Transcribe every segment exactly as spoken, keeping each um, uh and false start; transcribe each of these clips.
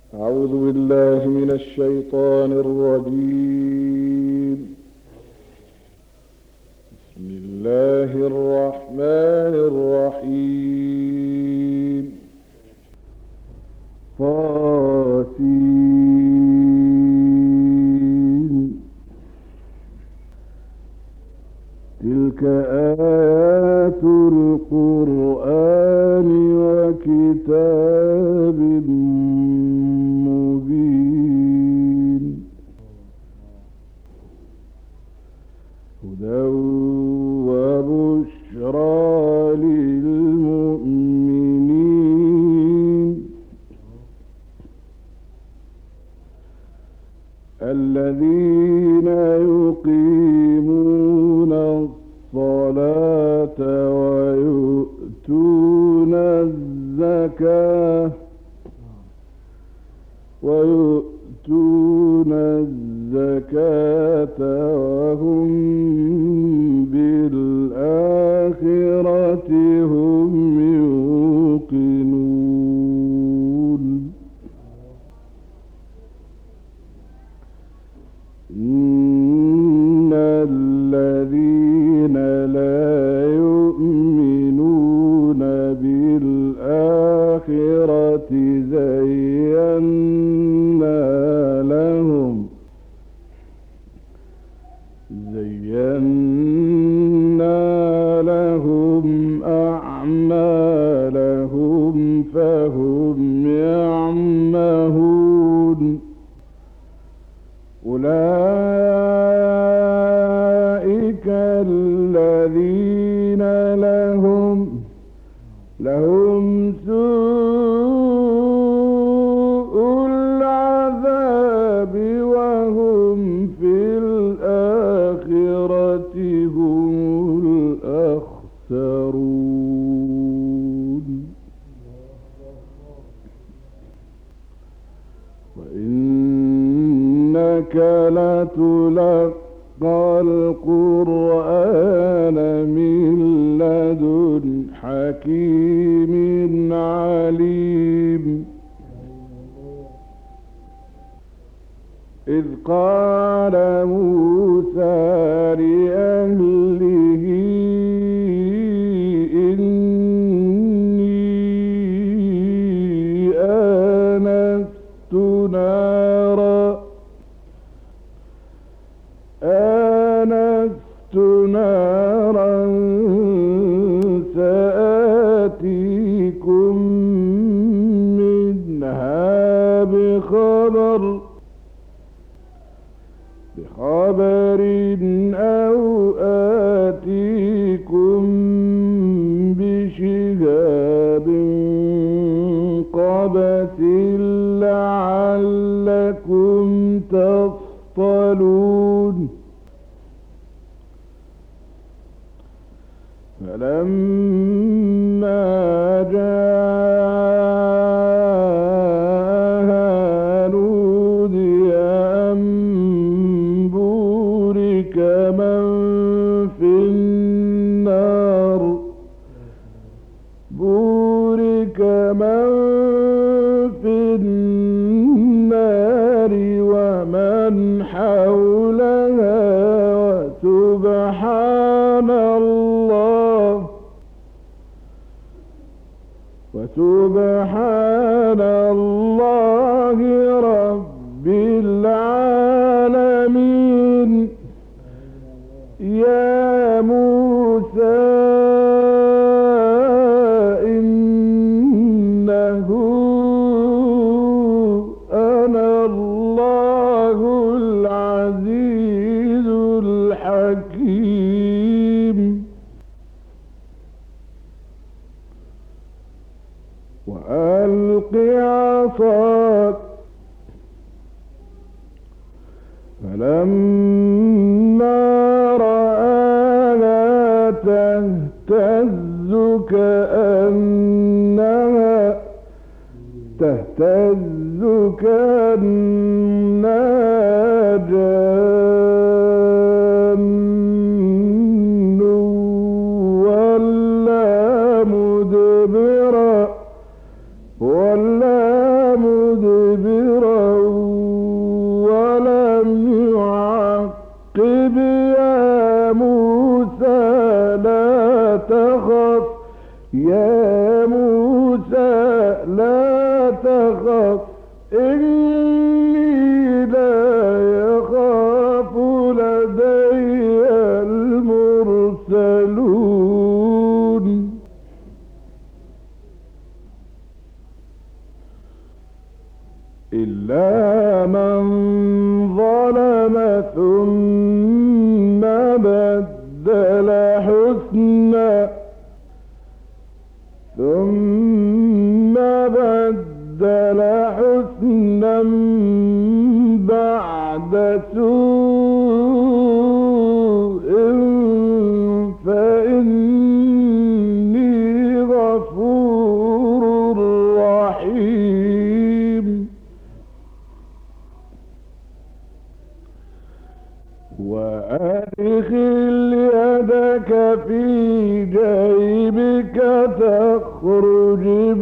أعوذ بالله من الشيطان الرجيم. بسم الله الرحمن الرحيم. طاسين. تلك آيات القرآن وكتاب مبين. هدى وبشرى للمؤمنين الذين يقيمون الصلاة ويؤتون الزكاة ويؤتون الزكاة وهم بالآخرة هم يوقنون. إن الذين لا يؤمنون بالآخرة زينا لهم زينا لهم أعمالهم فهم يعمهون. أولئك الذين لهم لهم سوء العذاب وهم في الآخرة هم الأخسرون. وإنك لتلقى القرآن من لدن حكيم عليم. إذ قال موسى لأهله إني آنست نارا آنست نارا سآتيكم منها بخبر بخبر أو آتيكم بشهاب قبس لعلكم تصطلون. فلما جاءها نودي أن بورك من في النار بورك من في النار ومن حولها وسبحان الله وسبحان الله رب العالمين. يا موسى إنه أنا الله العزيز الحكيم. وألق عصاك فلما رآها تهتز كأنها تهتز كأنها جان ولا مدبرا ولا مدبرا تخف إني لا يخاف لدي المرسلون إلا من ظلم ثم بدل حسنا ثم بدل حسنا بعد سوء فإني غفور رحيم وأدخل يدك في جيبك تخرج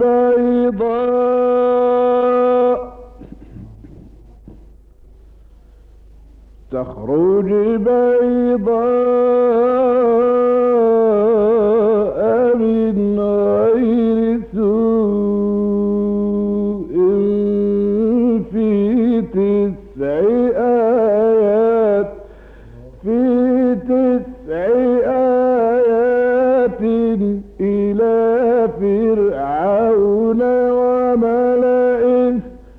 بيضاء تخرج بيضاء من غير سوء في تسع آيات في تسع آيات إلى فرعون وملئه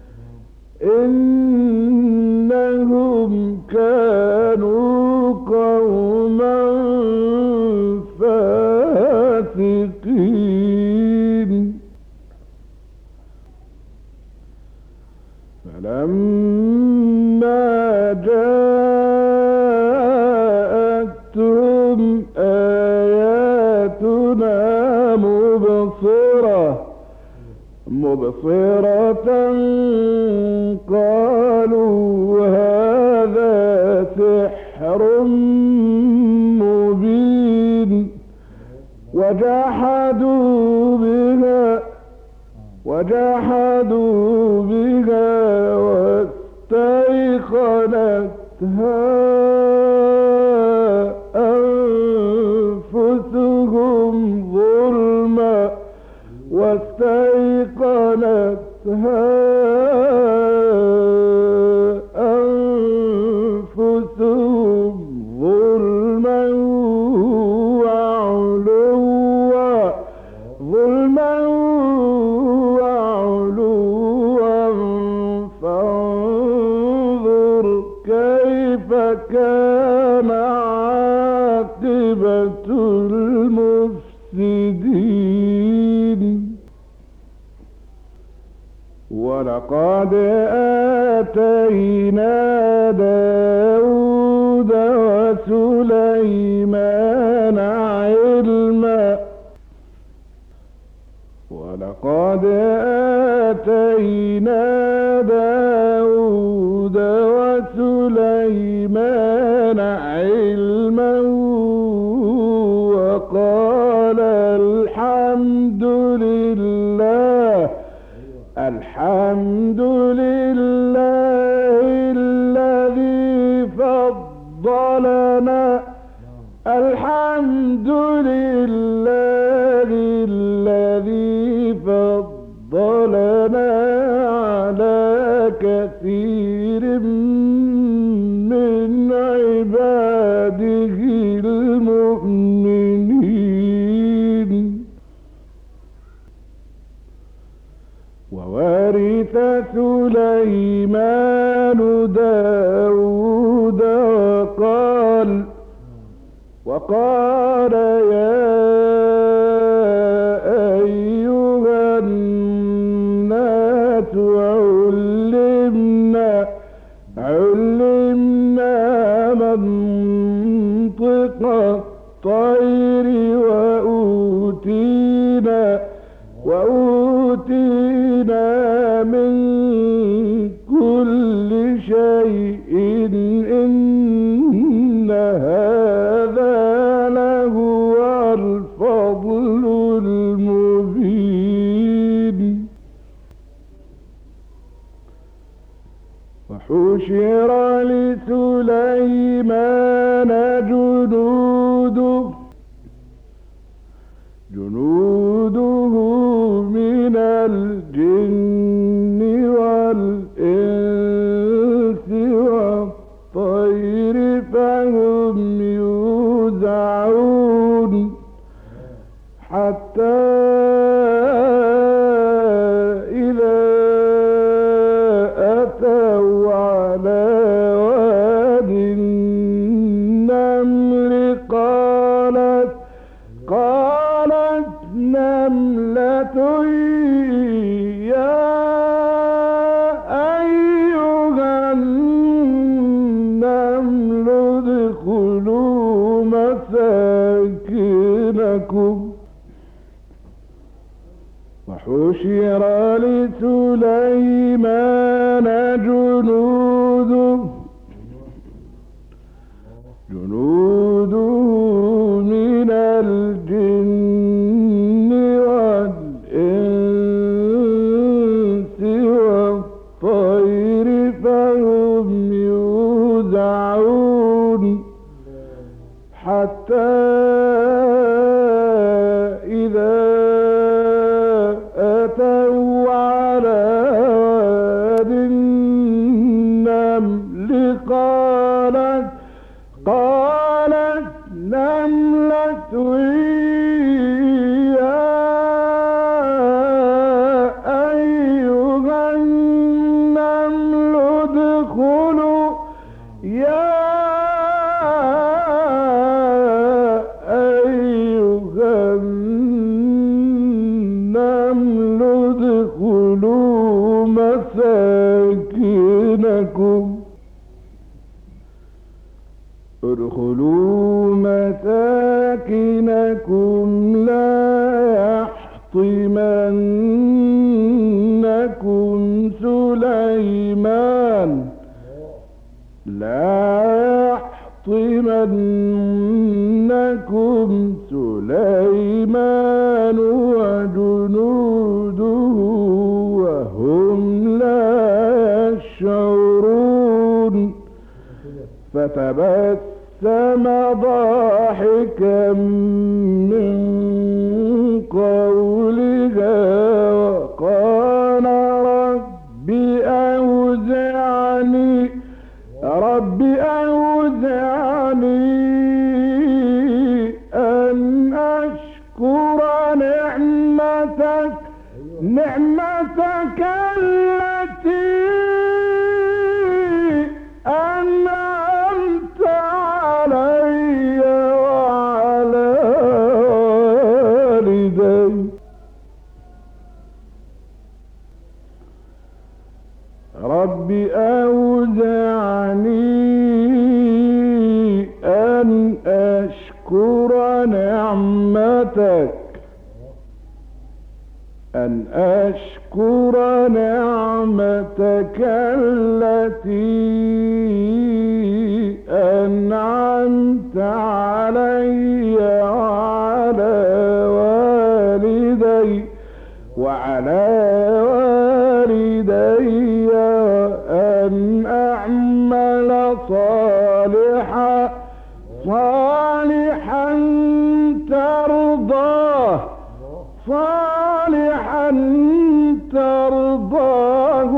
إنهم كانوا قوما فاسقين فلما جاءتهم آياتنا مبصرة مبصرة قالوا هذا سحر مبين وجحدوا بها وجحدوا بها واستيقنتها أنفسهم ظلما واستيقنتها أنفسهم ظلما وعلوا ظلما وعلوا فانظر كيف كان عاقبة المفسدين ولقد آتينا داود وسليمان علما ولقد آتينا داود وسليمان علما وقال الحمد لله الحمد لله الذي فضلنا الحمد لله الذي فضلنا على كثير من عباده المؤمنين وورث سليمان داود وقال وقال يا أيها الناس علمنا علمنا منطق الطير وأوتينا وأوتينا من كل شيء إن هذا لهو الفضل المبين وحشر لسليمان جنوده جنوده من الجن سليمان جنوده جنوده من الجن والإنس والطير فهم يوزعون حتى إذا أتوا على واد النمل قالت قالت نملة يا أيها النمل ادخلوا يا أيها النمل ادخلوا مساكنكم ادخلوا مساكنكم لا يحطمنكم سليمان لا يحطمنكم سليمان وجنوده وهم لا يشعرون فتبسم ضاحكا من قولها وقال رب أوزعني رب أوزعني أن أشكر نعمتك نعمتك التي أنعمت علي وعلى والدي رب أوزعني أن أشكر نعمتك أن أشكر نعمتك التي أنعمت علي وعلى والدي وعلى والدي وأن أعمل صالحا صالحا ترضاه صالحا ترضاه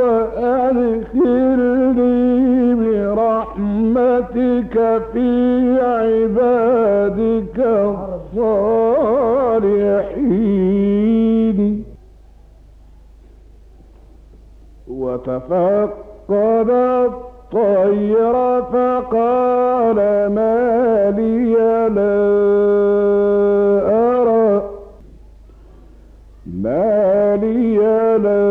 وأدخلني برحمتك في عبادك الصالحين وتفقد الطير فقال ما لي لا أرى ما لي لا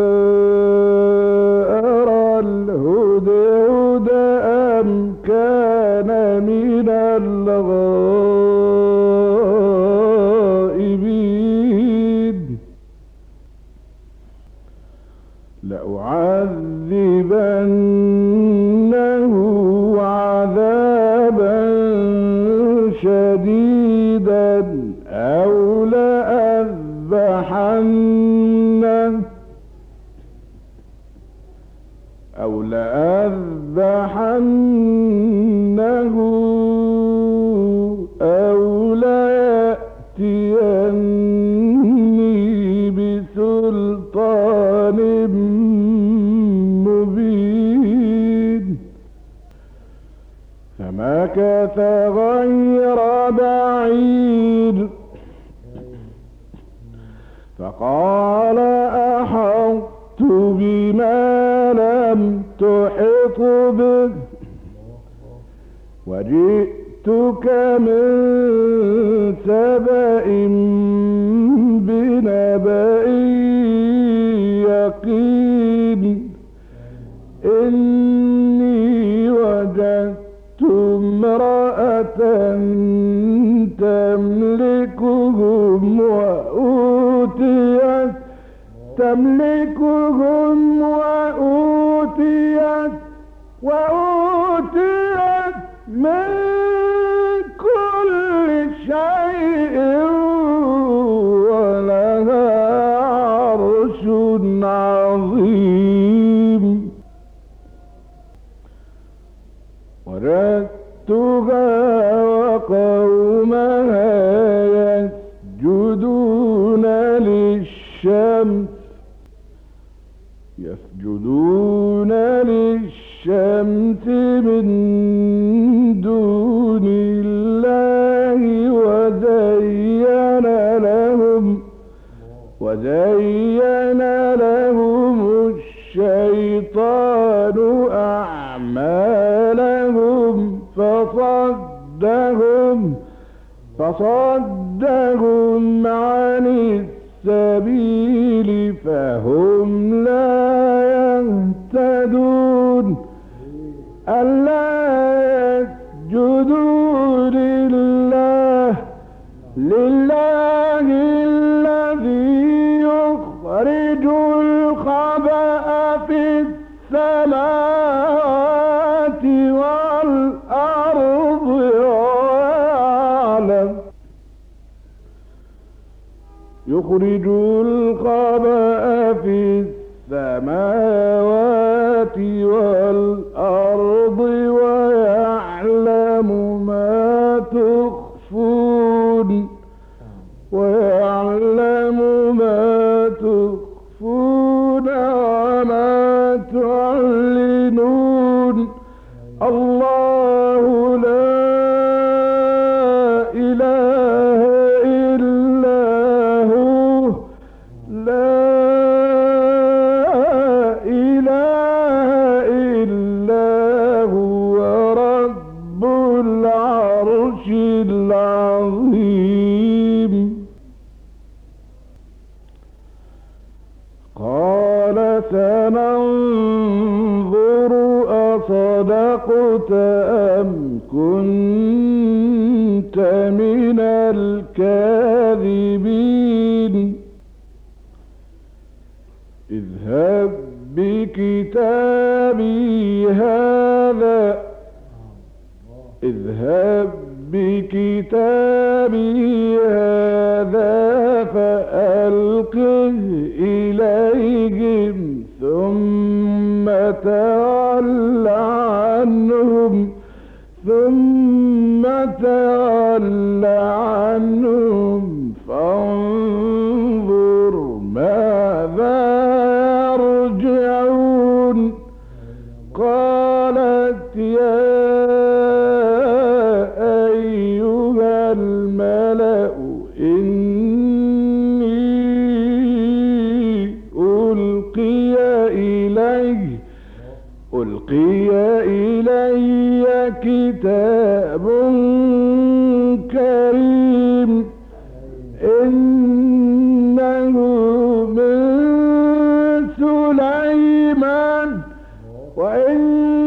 أرى الهدهد أم كان من الغائبين لأعذبنه عذابا شديدا أو لأذبحنه أو لأذبحنه أو ليأتيني بسلطان مبين فمكث غير بعيد فقال أحطت بما لم تحط به وجئتك من سبأ بنبأ يقين إني وجدت امرأة تملكهم وأوتيت تملكهم العظيم وجدتها وقومها يسجدون للشمس يسجدون للشمس من دون الله وزين لهم وزين لهم الشيطان أعمالهم فصدهم فصدهم عن السبيل فهم لا يهتدون ألا يسجدوا لله لله الذي يخرج الخبأ في السماوات والأرض ويعلم يخرج الخبأ في السماوات والأرض ويعلم ما تخفون ويعلم ما تخفون وما تعلنون الله لا إله إلا هو لا إله إلا هو رب العرش العظيم قال سننظر أصدقت أم كنت من الكاذبين اذهب بكتابي هذا اذهب بكتابي هذا فألقه إليهم ثم تول عنهم ثم تول عنهم فانظر ماذا يرجعون قالت يا أيها الملأ إني ألقي إلي ألقي إلي كتاب كريم إنه من سليمان وإن